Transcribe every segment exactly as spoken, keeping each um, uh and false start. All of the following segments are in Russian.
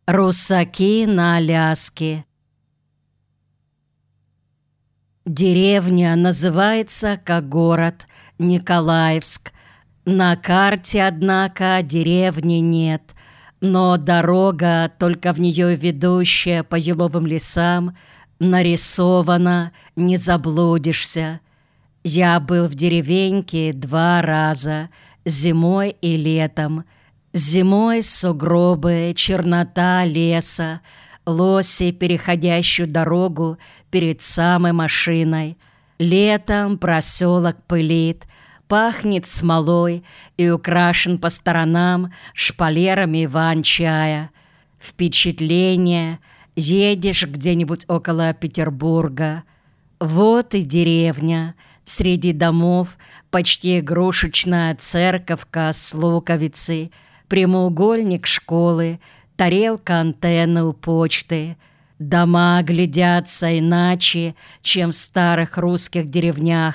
Русаки на Аляске. Деревня называется как город Николаевск. На карте, однако, деревни нет, но дорога, только в нее ведущая по еловым лесам, нарисована, не заблудишься. Я был в деревеньке два раза, зимой и летом. Зимой сугробы, чернота леса, лоси, переходящую дорогу перед самой машиной. Летом проселок пылит, пахнет смолой и украшен по сторонам шпалерами Иван-чая. Впечатление: едешь где-нибудь около Петербурга. Вот и деревня. Среди домов почти игрушечная церковка с луковицей, прямоугольник школы, тарелка антенны у почты. Дома глядятся иначе, чем в старых русских деревнях,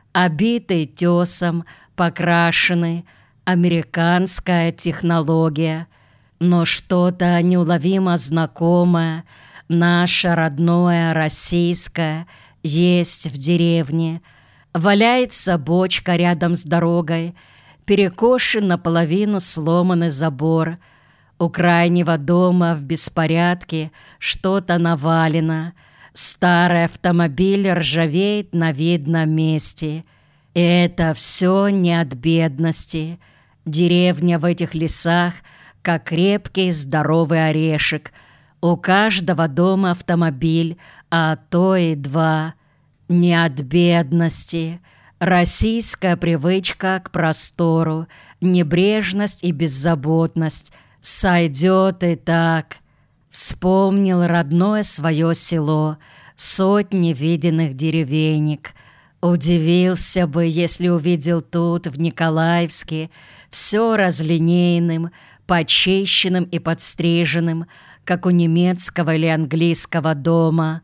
обиты тесом, покрашены, американская технология. Но что-то неуловимо знакомое, наше родное российское, есть в деревне. Валяется бочка рядом с дорогой, перекошен наполовину сломанный забор. У крайнего дома в беспорядке что-то навалено. Старый автомобиль ржавеет на видном месте. И это все не от бедности. Деревня в этих лесах как крепкий здоровый орешек. У каждого дома автомобиль, а то и два. Не от бедности. Российская привычка к простору, небрежность и беззаботность. Сойдет и так. Вспомнил родное свое село, сотни виденных деревенек. Удивился бы, если увидел тут, в Николаевске, все разлинейным, почищенным и подстриженным, как у немецкого или английского дома.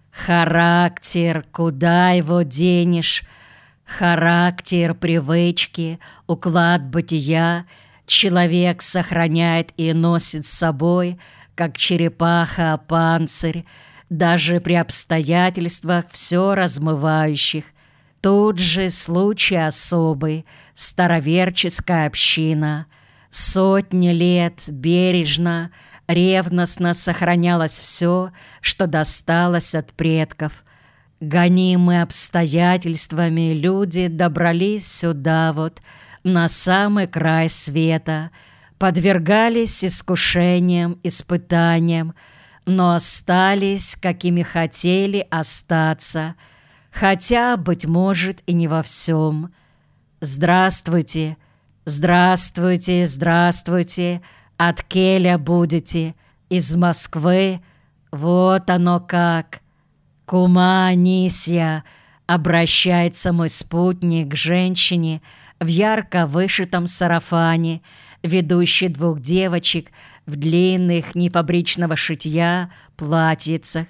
Характер, куда его денешь? Характер, привычки, уклад бытия человек сохраняет и носит с собой, как черепаха панцирь, даже при обстоятельствах все размывающих. Тут же случай особый, староверческая община. Сотни лет бережно, ревностно сохранялось все, что досталось от предков. Гонимые обстоятельствами, люди добрались сюда вот, на самый край света, подвергались искушениям, испытаниям, но остались, какими хотели остаться, хотя, быть может, и не во всем. Здравствуйте, здравствуйте, здравствуйте, от келя будете, из Москвы, вот оно как. Кума Анисья, обращается мой спутник к женщине в ярко вышитом сарафане, ведущей двух девочек в длинных нефабричного шитья платьицах.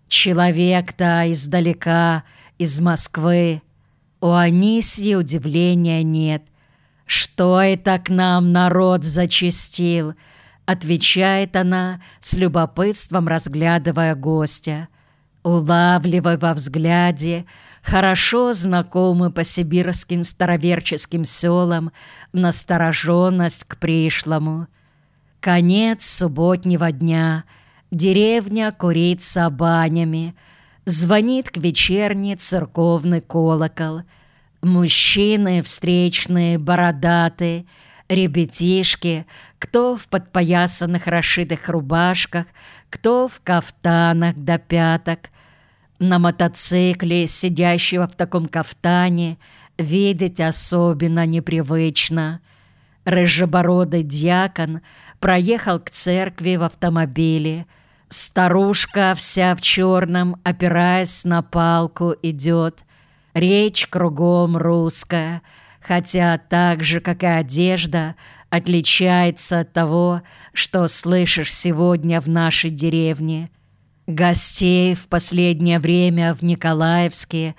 Человек-то издалека, из Москвы. У Анисьи удивления нет. «Что это к нам народ зачастил?» — отвечает она, с любопытством разглядывая гостя. Улавливая во взгляде хорошо знакомый по сибирским староверческим селам настороженность к пришлому. Конец субботнего дня. Деревня курится банями. Звонит к вечерней церковный колокол. Мужчины встречные, бородатые, ребятишки, кто в подпоясанных расшитых рубашках, кто в кафтанах до пяток. На мотоцикле, сидящего в таком кафтане, видеть особенно непривычно. Рыжебородый дьякон проехал к церкви в автомобиле. Старушка вся в черном, опираясь на палку, идет. Речь кругом русская, хотя так же, как и одежда, отличается от того, что слышишь сегодня в нашей деревне. Гостей в последнее время в Николаевске,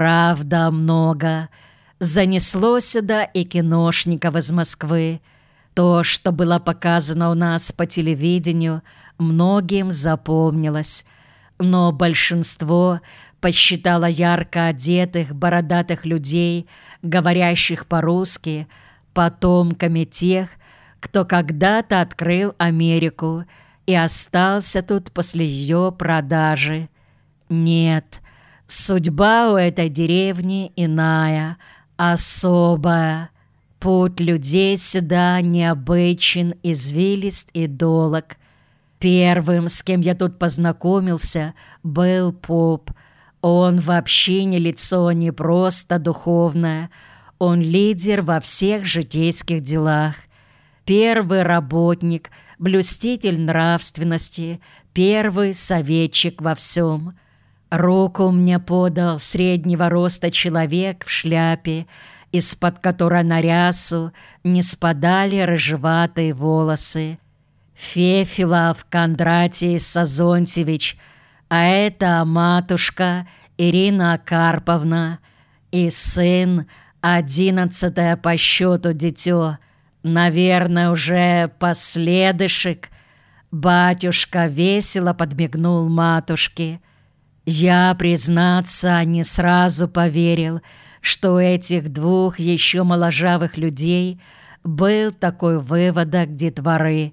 правда, много. Занесло сюда и киношников из Москвы. То, что было показано у нас по телевидению, многим запомнилось, но большинство посчитало ярко одетых, бородатых людей, говорящих по-русски, потомками тех, кто когда-то открыл Америку и остался тут после ее продажи. Нет, судьба у этой деревни иная, особая. Путь людей сюда необычен, извилист и долог. Первым, с кем я тут познакомился, был поп. Он вообще не лицо, не просто духовное. Он лидер во всех житейских делах. Первый работник, блюститель нравственности, первый советчик во всем. Руку мне подал среднего роста человек в шляпе, из-под которой на рясу не спадали рыжеватые волосы. Фефилов Кондратий Сазонтьевич, а это матушка Ирина Карповна и сын, одиннадцатое по счету дитё, наверное, уже последышек. Батюшка весело подмигнул матушке. Я, признаться, не сразу поверил, что у этих двух еще моложавых людей был такой выводок детворы.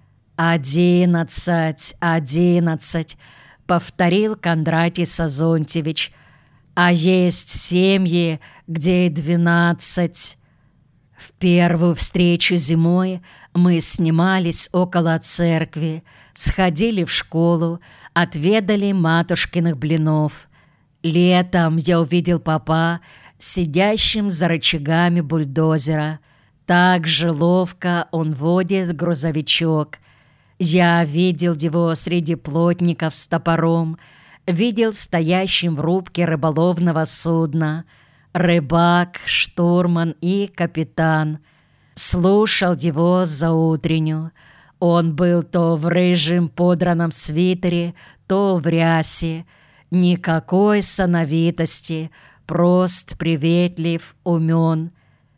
«Одиннадцать, одиннадцать», — повторил Кондратий Сазонтьевич, «а есть семьи, где и двенадцать». В первую встречу зимой мы снимались около церкви, сходили в школу, отведали матушкиных блинов. Летом я увидел папа, сидящим за рычагами бульдозера. Так же ловко он водит грузовичок. Я видел его среди плотников с топором, видел стоящим в рубке рыболовного судна. Рыбак, штурман и капитан. Слушал его заутренню. Он был то в рыжем подраном свитере, то в рясе. Никакой сановитости, прост, приветлив, умен.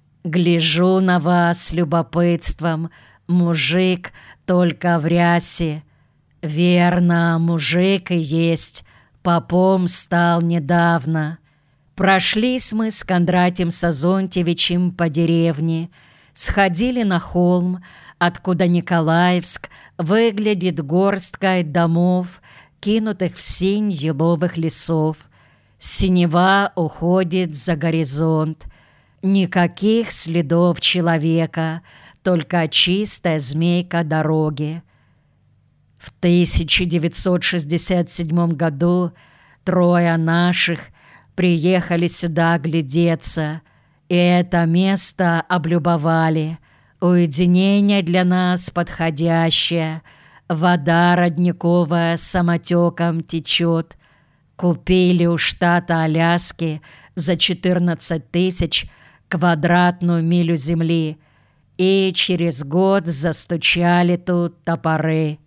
Гляжу на вас с любопытством, мужик только в рясе. Верно, мужик и есть, попом стал недавно. Прошлись мы с Кондратием Сазонтьевичем по деревне, сходили на холм, откуда Николаевск выглядит горсткой домов, кинутых в синь еловых лесов. Синева уходит за горизонт. Никаких следов человека, только чистая змейка дороги. В тысяча девятьсот шестьдесят седьмом году трое наших приехали сюда глядеться, и это место облюбовали. Уединение для нас подходящее, вода родниковая самотеком течет. Купили у штата Аляски за четырнадцать тысяч квадратную милю земли, и через год застучали тут топоры.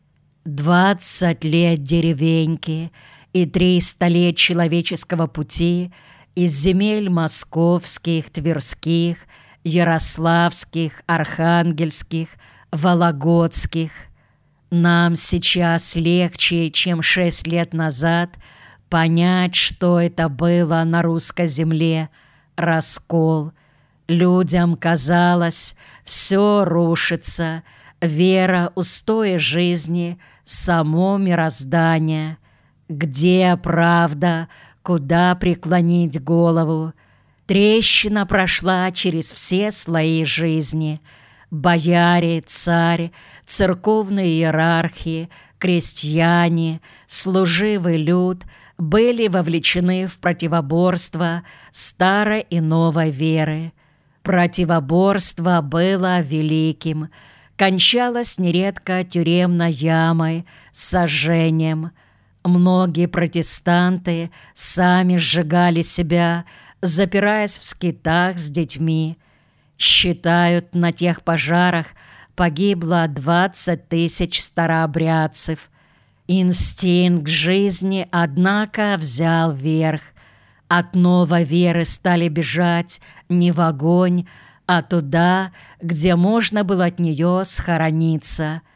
Двадцать лет деревеньки и триста лет человеческого пути из земель московских, тверских, ярославских, архангельских, вологодских. Нам сейчас легче, чем шесть лет назад, понять, что это было на русской земле, раскол. Людям казалось, все рушится, вера, устои жизни, само мироздание. Где правда, куда преклонить голову? Трещина прошла через все слои жизни. Бояре, царь, церковные иерархи, крестьяне, служивый люд были вовлечены в противоборство старой и новой веры. Противоборство было великим, кончалось нередко тюремной ямой, сожжением. Многие протестанты сами сжигали себя, запираясь в скитах с детьми. Считают, на тех пожарах погибло двадцать тысяч старообрядцев. Инстинкт жизни, однако, взял верх. От новой веры стали бежать не в огонь, а в а туда, где можно было от нее схорониться –